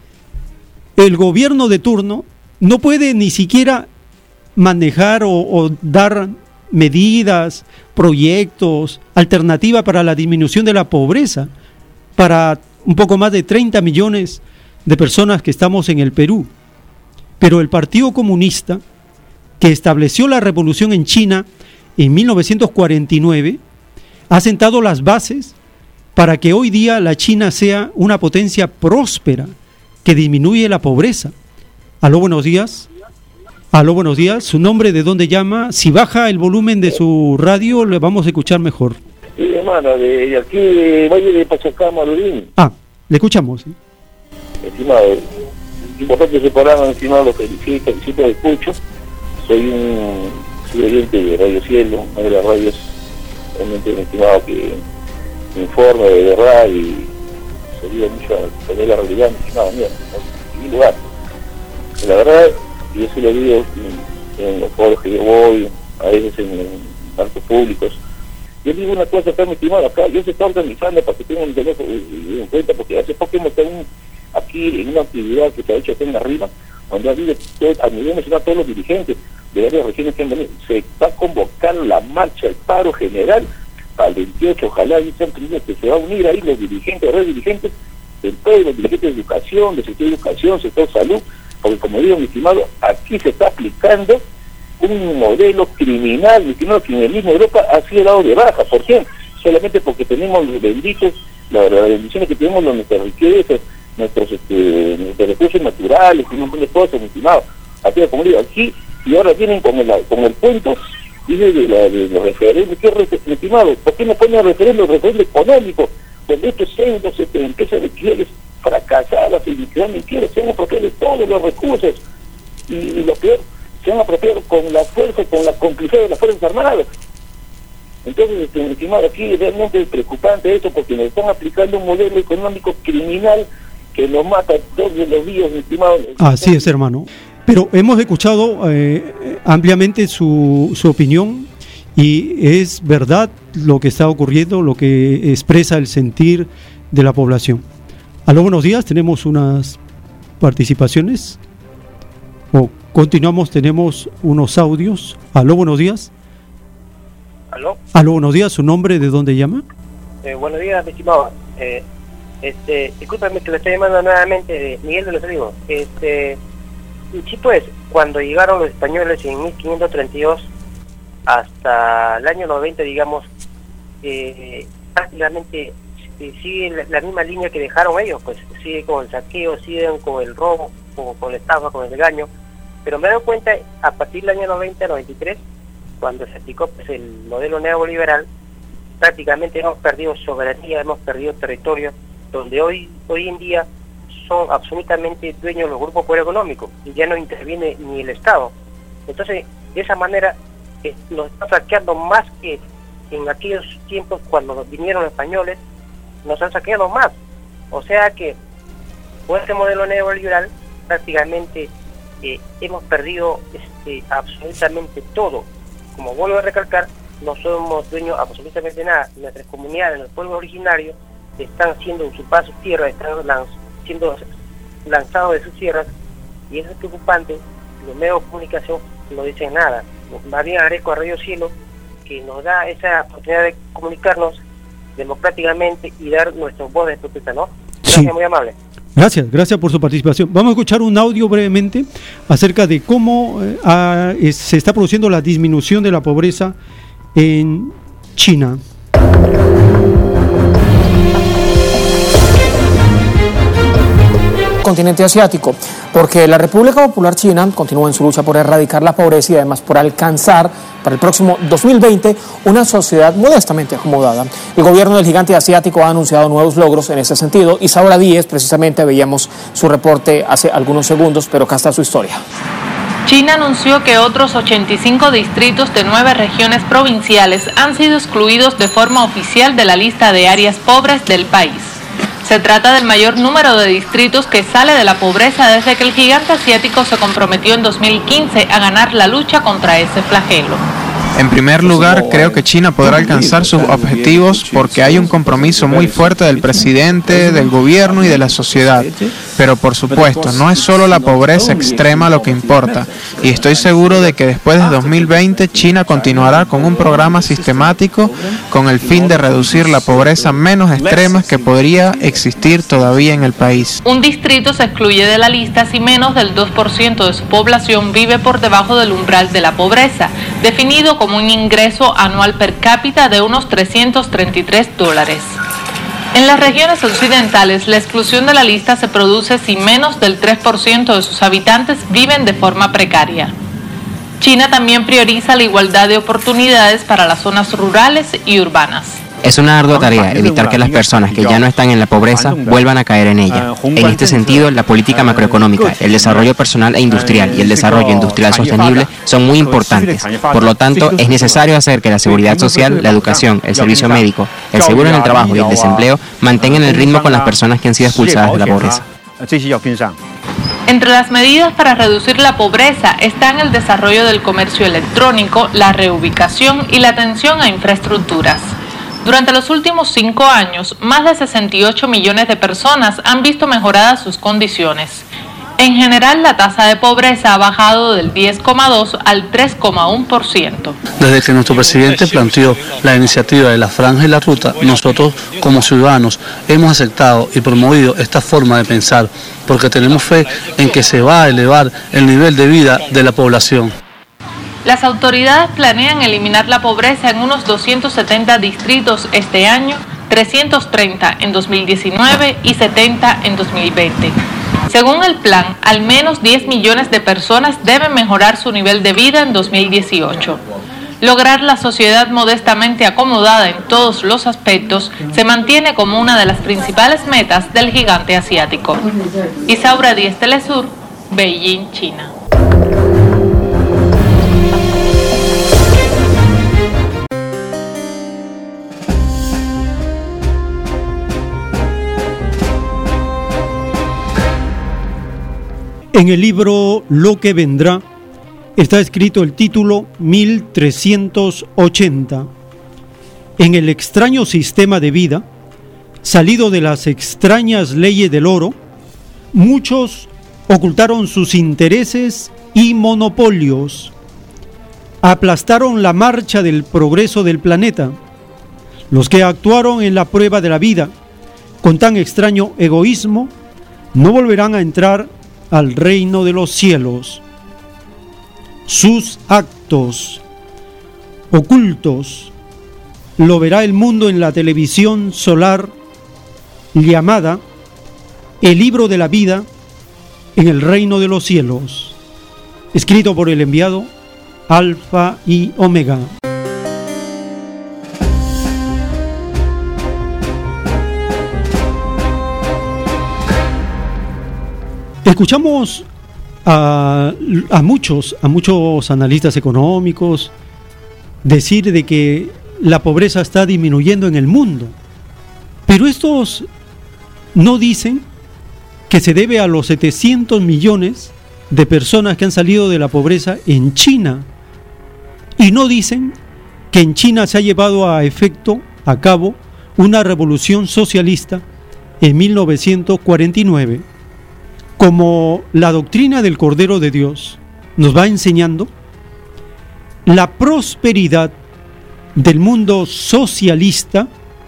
el gobierno de turno no puede ni siquiera manejar o, o dar medidas, proyectos, alternativas para la disminución de la pobreza para un poco más de treinta millones de personas que estamos en el Perú. Pero el Partido Comunista, que estableció la revolución en China en mil novecientos cuarenta y nueve, ha sentado las bases para que hoy día la China sea una potencia próspera que disminuye la pobreza. Aló, buenos días. Aló, buenos días. ¿Su nombre, de dónde llama? Si baja el volumen de su radio, le vamos a escuchar mejor. Sí, hermano, de aquí de Valle de Pachacama, Lurín. Ah, le escuchamos. ¿Sí? Estimado, importante ese programa, estimado, lo felicito, felicito, escucho. Soy un soy oyente de Radio Cielo, una de las radios, realmente un estimado que me informa de verdad y se ayuda mucho a tener la realidad, estimado, mira, en mi lugar. La verdad, yo sí lo digo en, en los foros que yo voy, a veces en, en actos públicos. Yo digo una cosa acá, mi estimado, acá yo se está organizando para que tengan un teléfono en cuenta, porque hace poco hemos estado aquí en una actividad que se ha hecho acá en arriba, donde ha habido a nivel nacional todos los dirigentes de varias regiones que han venido. Se va a convocar la marcha, el paro general para el veintiocho, ojalá y sean que se va a unir ahí los dirigentes, los dirigentes del pueblo, los dirigentes de educación, del sector de educación, sector de salud, porque como digo, mi estimado, aquí se está aplicando un modelo criminal, estimado, que en el mismo Europa ha sido dado de baja. ¿Por qué? Solamente porque tenemos los benditos, las la bendiciones que tenemos, nuestras riquezas, nuestros, este, nuestros recursos naturales, y un montón de cosas, mi estimado. Aquí, como digo, aquí, y ahora vienen con el, con el cuento, dice de, la, de los referendos. ¿Qué refer, mi estimado? ¿Por qué no ponen el referendo, el referendo económico? Donde estos centros, este, empresas de quiebres fracasadas y que dan quiebres, se han apropiado de todos los recursos. Y, y lo peor, se han apropiado con la fuerza, con la complicidad de las Fuerzas Armadas. Entonces, este, mi estimado, aquí realmente es preocupante esto, porque nos están aplicando un modelo económico criminal que nos mata todos los días, mi estimado. Así es, hermano. Pero hemos escuchado eh, ampliamente su, su opinión, y es verdad lo que está ocurriendo, lo que expresa el sentir de la población. Aló, buenos días, tenemos unas participaciones. O continuamos, tenemos unos audios. Aló, buenos días. Aló. Aló, buenos días, ¿su nombre, de dónde llama? Eh, buenos días, mi estimado. Eh, este, discúlpame que lo estoy llamando nuevamente, de Miguel de los Olivos. Este, sí, pues, cuando llegaron los españoles en mil quinientos treinta y dos hasta el año noventa, digamos, eh, prácticamente eh, sigue la, la misma línea que dejaron ellos, pues sigue con el saqueo, siguen con el robo, con, con la estafa, con el engaño. Pero me he dado cuenta, a partir del año noventa, noventa y tres, cuando se aplicó pues el modelo neoliberal, prácticamente hemos perdido soberanía, hemos perdido territorio, donde hoy hoy en día son absolutamente dueños los grupos poder económico, y ya no interviene ni el Estado. Entonces, de esa manera, eh, nos está saqueando más que en aquellos tiempos cuando vinieron los españoles, nos han saqueado más. O sea que, con este modelo neoliberal, prácticamente eh, hemos perdido este, absolutamente todo. Como vuelvo a recalcar, no somos dueños absolutamente nada. Nuestras comunidades, los pueblos originarios, están siendo usurpadas sus tierras, están lanz siendo lanzados de sus tierras, y eso es preocupante. Los medios de comunicación no dicen nada. Más bien agradezco a Radio Cielo que nos da esa oportunidad de comunicarnos democráticamente y dar nuestra voz de protesta, ¿no? Gracias, sí. Muy amable. Gracias, gracias por su participación. Vamos a escuchar un audio brevemente acerca de cómo eh, a, es, se está produciendo la disminución de la pobreza en China. Continente asiático, porque la República Popular China continúa en su lucha por erradicar la pobreza y además por alcanzar para el próximo dos mil veinte una sociedad modestamente acomodada. El gobierno del gigante asiático ha anunciado nuevos logros en ese sentido. Isaura Díez, precisamente veíamos su reporte hace algunos segundos, pero acá está su historia. China anunció que otros ochenta y cinco distritos de nueve regiones provinciales han sido excluidos de forma oficial de la lista de áreas pobres del país. Se trata del mayor número de distritos que sale de la pobreza desde que el gigante asiático se comprometió en dos mil quince a ganar la lucha contra ese flagelo. En primer lugar, creo que China podrá alcanzar sus objetivos porque hay un compromiso muy fuerte del presidente, del gobierno y de la sociedad. Pero por supuesto, no es solo la pobreza extrema lo que importa. Y estoy seguro de que después de dos mil veinte, China continuará con un programa sistemático con el fin de reducir la pobreza menos extrema que podría existir todavía en el país. Un distrito se excluye de la lista si menos del dos por ciento de su población vive por debajo del umbral de la pobreza, definido como un ingreso anual per cápita de unos trescientos treinta y tres dólares. En las regiones occidentales, la exclusión de la lista se produce si menos del tres por ciento de sus habitantes viven de forma precaria. China también prioriza la igualdad de oportunidades para las zonas rurales y urbanas. Es una ardua tarea evitar que las personas que ya no están en la pobreza vuelvan a caer en ella. En este sentido, la política macroeconómica, el desarrollo personal e industrial y el desarrollo industrial sostenible son muy importantes. Por lo tanto, es necesario hacer que la seguridad social, la educación, el servicio médico, el seguro en el trabajo y el desempleo mantengan el ritmo con las personas que han sido expulsadas de la pobreza. Entre las medidas para reducir la pobreza están el desarrollo del comercio electrónico, la reubicación y la atención a infraestructuras. Durante los últimos cinco años, más de sesenta y ocho millones de personas han visto mejoradas sus condiciones. En general, la tasa de pobreza ha bajado del diez coma dos al tres coma uno por ciento. Desde que nuestro presidente planteó la iniciativa de la Franja y la Ruta, nosotros como ciudadanos hemos aceptado y promovido esta forma de pensar, porque tenemos fe en que se va a elevar el nivel de vida de la población. Las autoridades planean eliminar la pobreza en unos doscientos setenta distritos este año, trescientos treinta en dos mil diecinueve y setenta en dos mil veinte. Según el plan, al menos diez millones de personas deben mejorar su nivel de vida en dos mil dieciocho. Lograr la sociedad modestamente acomodada en todos los aspectos se mantiene como una de las principales metas del gigante asiático. Isaura Díez, Telesur, Beijing, China. En el libro Lo que vendrá está escrito el título mil trescientos ochenta. En el extraño sistema de vida, salido de las extrañas leyes del oro, muchos ocultaron sus intereses y monopolios, aplastaron la marcha del progreso del planeta. Los que actuaron en la prueba de la vida con tan extraño egoísmo no volverán a entrar al reino de los cielos. Sus actos ocultos lo verá el mundo en la televisión solar llamada El libro de la vida en el reino de los cielos, escrito por el enviado Alfa y Omega. Escuchamos a, a muchos, a muchos analistas económicos decir de que la pobreza está disminuyendo en el mundo, pero estos no dicen que se debe a los setecientos millones de personas que han salido de la pobreza en China, y no dicen que en China se ha llevado a efecto, a cabo, una revolución socialista en mil novecientos cuarenta y nueve. Como la doctrina del Cordero de Dios nos va enseñando, la prosperidad del mundo socialista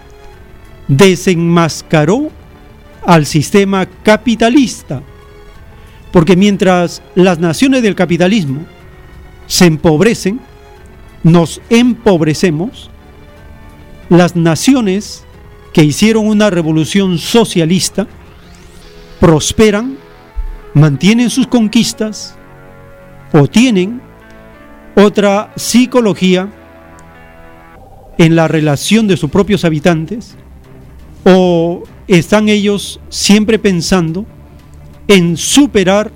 desenmascaró al sistema capitalista, porque mientras las naciones del capitalismo se empobrecen, nos empobrecemos, las naciones que hicieron una revolución socialista prosperan, mantienen sus conquistas o tienen otra psicología en la relación de sus propios habitantes, o están ellos siempre pensando en superar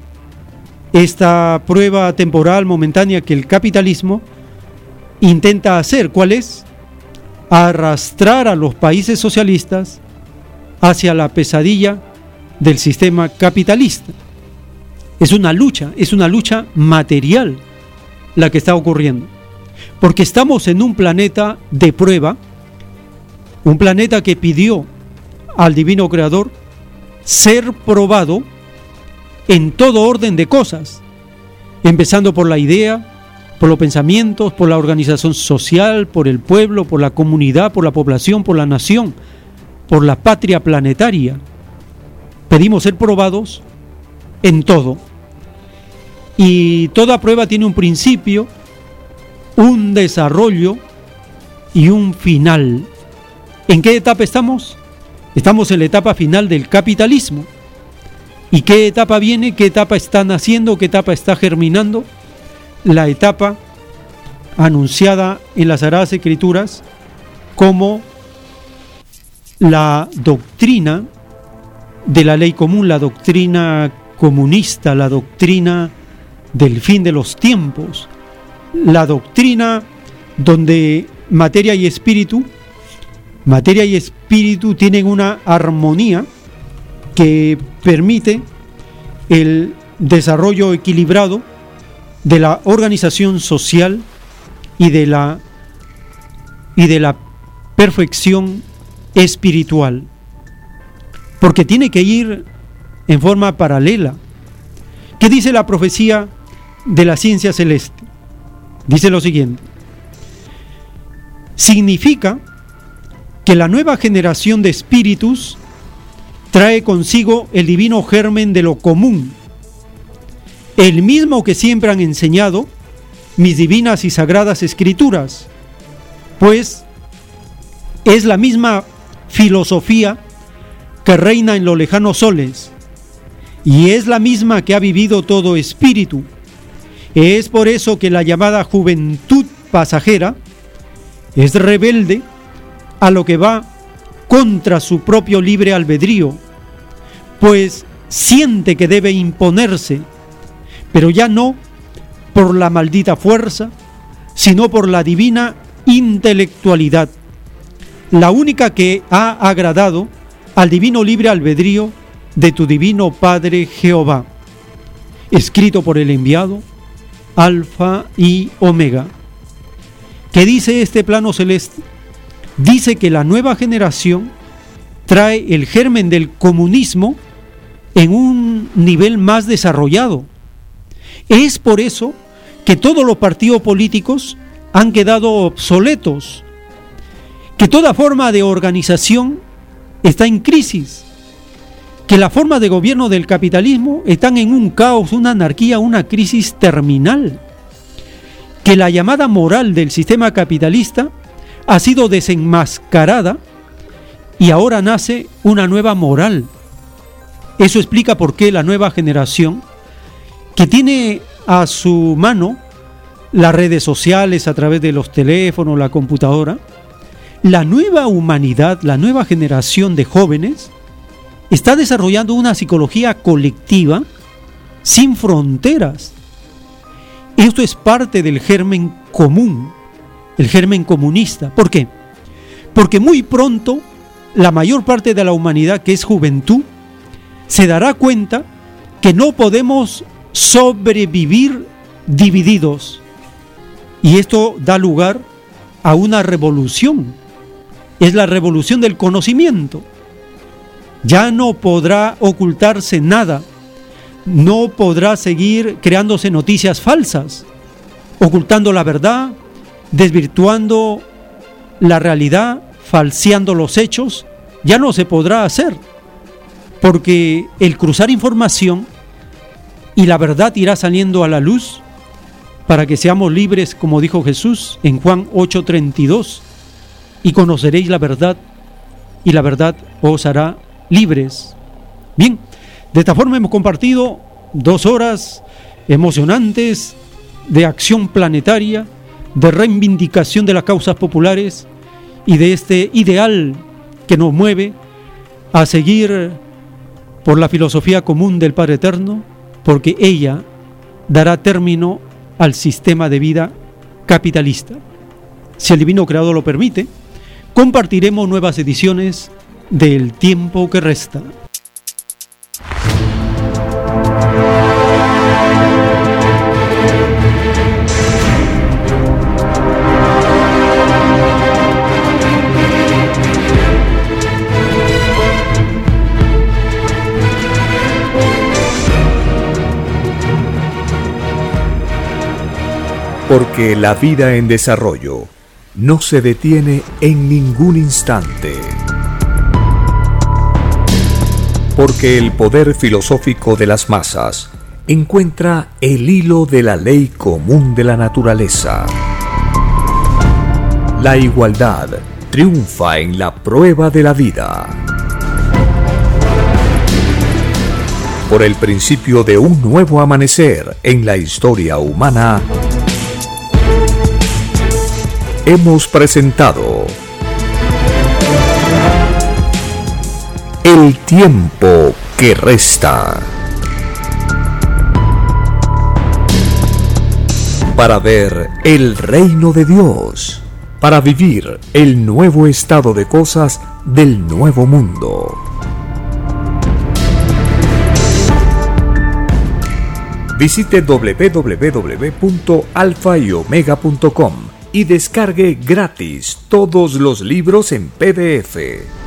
esta prueba temporal momentánea que el capitalismo intenta hacer. ¿Cuál es? Arrastrar a los países socialistas hacia la pesadilla del sistema capitalista. Es una lucha, es una lucha material la que está ocurriendo, porque estamos en un planeta de prueba, un planeta que pidió al Divino Creador ser probado en todo orden de cosas, empezando por la idea, por los pensamientos, por la organización social, por el pueblo, por la comunidad, por la población, por la nación, por la patria planetaria. Pedimos ser probados en todo. Y toda prueba tiene un principio, un desarrollo y un final. ¿En qué etapa estamos? Estamos en la etapa final del capitalismo. ¿Y qué etapa viene? ¿Qué etapa está naciendo? ¿Qué etapa está germinando? La etapa anunciada en las Sagradas Escrituras como la doctrina de la ley común, la doctrina comunista, la doctrina del fin de los tiempos, la doctrina donde materia y espíritu, materia y espíritu tienen una armonía que permite el desarrollo equilibrado de la organización social y de la y de la perfección espiritual, porque tiene que ir en forma paralela. ¿Qué dice la profecía de la ciencia celeste? Dice lo siguiente: significa que la nueva generación de espíritus trae consigo el divino germen de lo común, el mismo que siempre han enseñado mis divinas y sagradas escrituras, pues es la misma filosofía que reina en los lejanos soles, y es la misma que ha vivido todo espíritu. Es por eso que la llamada juventud pasajera es rebelde a lo que va contra su propio libre albedrío, pues siente que debe imponerse, pero ya no por la maldita fuerza, sino por la divina intelectualidad, la única que ha agradado al divino libre albedrío de tu divino Padre Jehová, escrito por el enviado, Alfa y Omega. ¿Qué dice este plano celeste? Dice que la nueva generación trae el germen del comunismo en un nivel más desarrollado. Es por eso que todos los partidos políticos han quedado obsoletos, que toda forma de organización está en crisis, que la forma de gobierno del capitalismo están en un caos, una anarquía, una crisis terminal, que la llamada moral del sistema capitalista ha sido desenmascarada y ahora nace una nueva moral. Eso explica por qué la nueva generación, que tiene a su mano las redes sociales a través de los teléfonos, la computadora, la nueva humanidad, la nueva generación de jóvenes, está desarrollando una psicología colectiva sin fronteras. Esto es parte del germen común, el germen comunista. ¿Por qué? Porque muy pronto la mayor parte de la humanidad, que es juventud, se dará cuenta que no podemos sobrevivir divididos. Y esto da lugar a una revolución. Es la revolución del conocimiento. Ya no podrá ocultarse nada. No podrá seguir creándose noticias falsas, ocultando la verdad, desvirtuando la realidad, falseando los hechos. Ya no se podrá hacer, porque el cruzar información y la verdad irá saliendo a la luz para que seamos libres, como dijo Jesús en Juan ocho treinta y dos, y conoceréis la verdad, y la verdad os hará libres. Bien, de esta forma hemos compartido dos horas emocionantes de acción planetaria, de reivindicación de las causas populares y de este ideal que nos mueve a seguir por la filosofía común del Padre Eterno, porque ella dará término al sistema de vida capitalista. Si el Divino Creador lo permite, compartiremos nuevas ediciones del Tiempo que Resta. Porque la vida en desarrollo no se detiene en ningún instante. Porque el poder filosófico de las masas encuentra el hilo de la ley común de la naturaleza. La igualdad triunfa en la prueba de la vida. Por el principio de un nuevo amanecer en la historia humana, hemos presentado El Tiempo que Resta. Para ver el reino de Dios, para vivir el nuevo estado de cosas del nuevo mundo. Visite doble u doble u doble u punto alfa y omega punto com y descargue gratis todos los libros en P D F.